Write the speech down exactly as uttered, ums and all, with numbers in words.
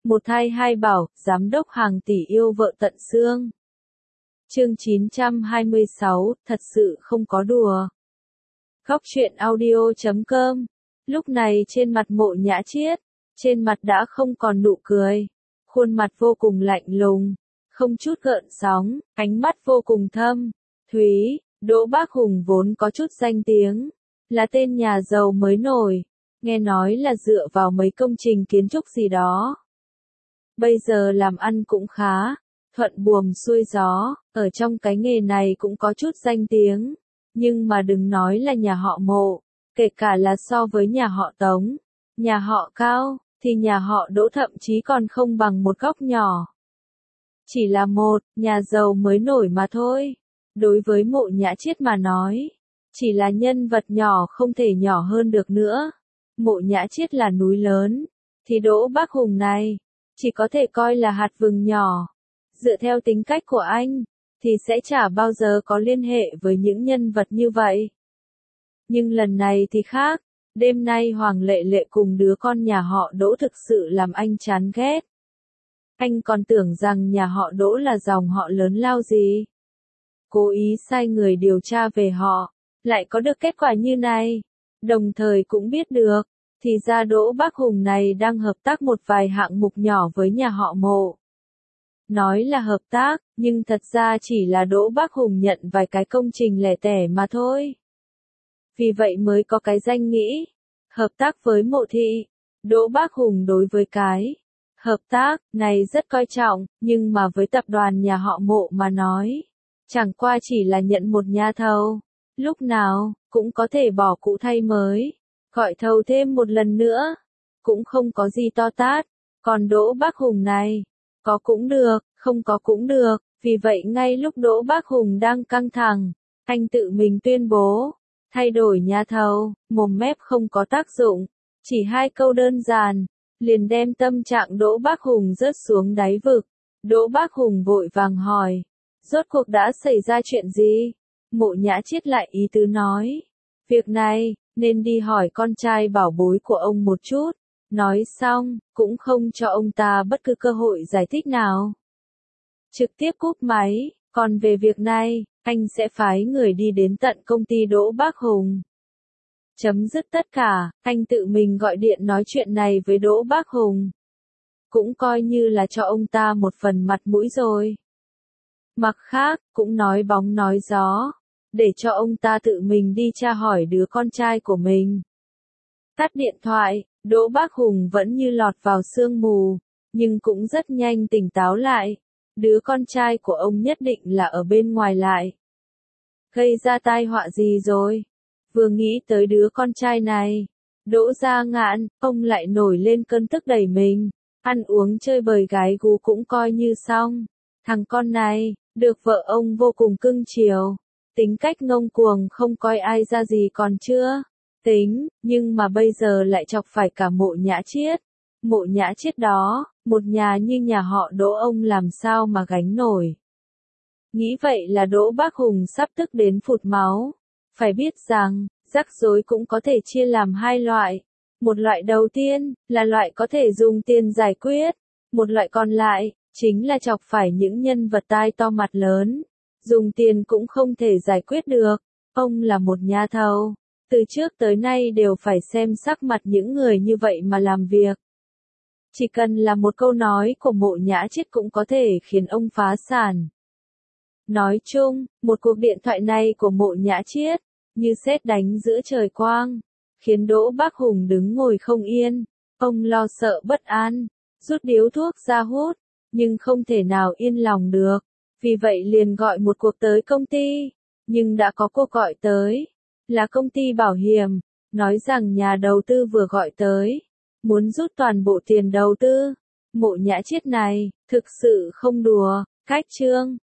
Một thai hai bảo, giám đốc hàng tỷ yêu vợ tận xương. Chương chín trăm hai mươi sáu, thật sự không có đùa. Góc truyện audio chấm com. Lúc này trên mặt Mộ Nhã Chiết, trên mặt đã không còn nụ cười, khuôn mặt vô cùng lạnh lùng, không chút gợn sóng, ánh mắt vô cùng thâm, thúy. Đỗ Bác Hùng vốn có chút danh tiếng, là tên nhà giàu mới nổi, nghe nói là dựa vào mấy công trình kiến trúc gì đó. Bây giờ làm ăn cũng khá, thuận buồm xuôi gió, ở trong cái nghề này cũng có chút danh tiếng, nhưng mà đừng nói là nhà họ Mộ, kể cả là so với nhà họ Tống, nhà họ Cao, thì nhà họ Đỗ thậm chí còn không bằng một góc nhỏ. Chỉ là một nhà giàu mới nổi mà thôi. Đối với Mộ Nhã Chiết mà nói, chỉ là nhân vật nhỏ không thể nhỏ hơn được nữa. Mộ Nhã Chiết là núi lớn, thì Đỗ Bác Hùng này, chỉ có thể coi là hạt vừng nhỏ. Dựa theo tính cách của anh, thì sẽ chả bao giờ có liên hệ với những nhân vật như vậy. Nhưng lần này thì khác, đêm nay Hoàng Lệ Lệ cùng đứa con nhà họ Đỗ thực sự làm anh chán ghét. Anh còn tưởng rằng nhà họ Đỗ là dòng họ lớn lao gì. Cố ý sai người điều tra về họ, lại có được kết quả như này. Đồng thời cũng biết được, thì ra Đỗ Bác Hùng này đang hợp tác một vài hạng mục nhỏ với nhà họ Mộ. Nói là hợp tác, nhưng thật ra chỉ là Đỗ Bác Hùng nhận vài cái công trình lẻ tẻ mà thôi. Vì vậy mới có cái danh nghĩ, hợp tác với Mộ Thị. Đỗ Bác Hùng đối với cái hợp tác này rất coi trọng, nhưng mà với tập đoàn nhà họ Mộ mà nói, chẳng qua chỉ là nhận một nhà thầu, lúc nào cũng có thể bỏ cũ thay mới, gọi thầu thêm một lần nữa, cũng không có gì to tát. Còn Đỗ Bác Hùng này, có cũng được, không có cũng được, vì vậy ngay lúc Đỗ Bác Hùng đang căng thẳng, anh tự mình tuyên bố, thay đổi nhà thầu, mồm mép không có tác dụng, chỉ hai câu đơn giản, liền đem tâm trạng Đỗ Bác Hùng rớt xuống đáy vực. Đỗ Bác Hùng vội vàng hỏi, rốt cuộc đã xảy ra chuyện gì? Mộ Nhã Chiết lại ý tứ nói, việc này, nên đi hỏi con trai bảo bối của ông một chút. Nói xong, cũng không cho ông ta bất cứ cơ hội giải thích nào. Trực tiếp cúp máy, còn về việc này, anh sẽ phái người đi đến tận công ty Đỗ Bác Hùng. Chấm dứt tất cả, anh tự mình gọi điện nói chuyện này với Đỗ Bác Hùng. Cũng coi như là cho ông ta một phần mặt mũi rồi. Mặt khác, cũng nói bóng nói gió, để cho ông ta tự mình đi tra hỏi đứa con trai của mình. Tắt điện thoại, Đỗ Bác Hùng vẫn như lọt vào sương mù, nhưng cũng rất nhanh tỉnh táo lại. Đứa con trai của ông nhất định là ở bên ngoài lại. Gây ra tai họa gì rồi? Vừa nghĩ tới đứa con trai này, Đỗ Gia Ngạn, ông lại nổi lên cơn tức đẩy mình. Ăn uống chơi bời gái gú cũng coi như xong. Thằng con này, được vợ ông vô cùng cưng chiều. Tính cách ngông cuồng không coi ai ra gì còn chưa tính, nhưng mà bây giờ lại chọc phải cả Mộ Nhã Chiết. Mộ Nhã Chiết đó, một nhà như nhà họ Đỗ ông làm sao mà gánh nổi. Nghĩ vậy là Đỗ Bác Hùng sắp tức đến phụt máu. Phải biết rằng, rắc rối cũng có thể chia làm hai loại. Một loại đầu tiên, là loại có thể dùng tiền giải quyết. Một loại còn lại, chính là chọc phải những nhân vật tai to mặt lớn. Dùng tiền cũng không thể giải quyết được. Ông là một nhà thầu. Từ trước tới nay đều phải xem sắc mặt những người như vậy mà làm việc. Chỉ cần là một câu nói của Mộ Nhã Chiết cũng có thể khiến ông phá sản. Nói chung, một cuộc điện thoại này của Mộ Nhã Chiết, như sét đánh giữa trời quang, khiến Đỗ Bác Hùng đứng ngồi không yên. Ông lo sợ bất an, rút điếu thuốc ra hút, nhưng không thể nào yên lòng được. Vì vậy liền gọi một cuộc tới công ty, nhưng đã có cuộc gọi tới, là công ty bảo hiểm, nói rằng nhà đầu tư vừa gọi tới, muốn rút toàn bộ tiền đầu tư. Mộ Nhã Chiết này, thực sự không đùa, cách trương,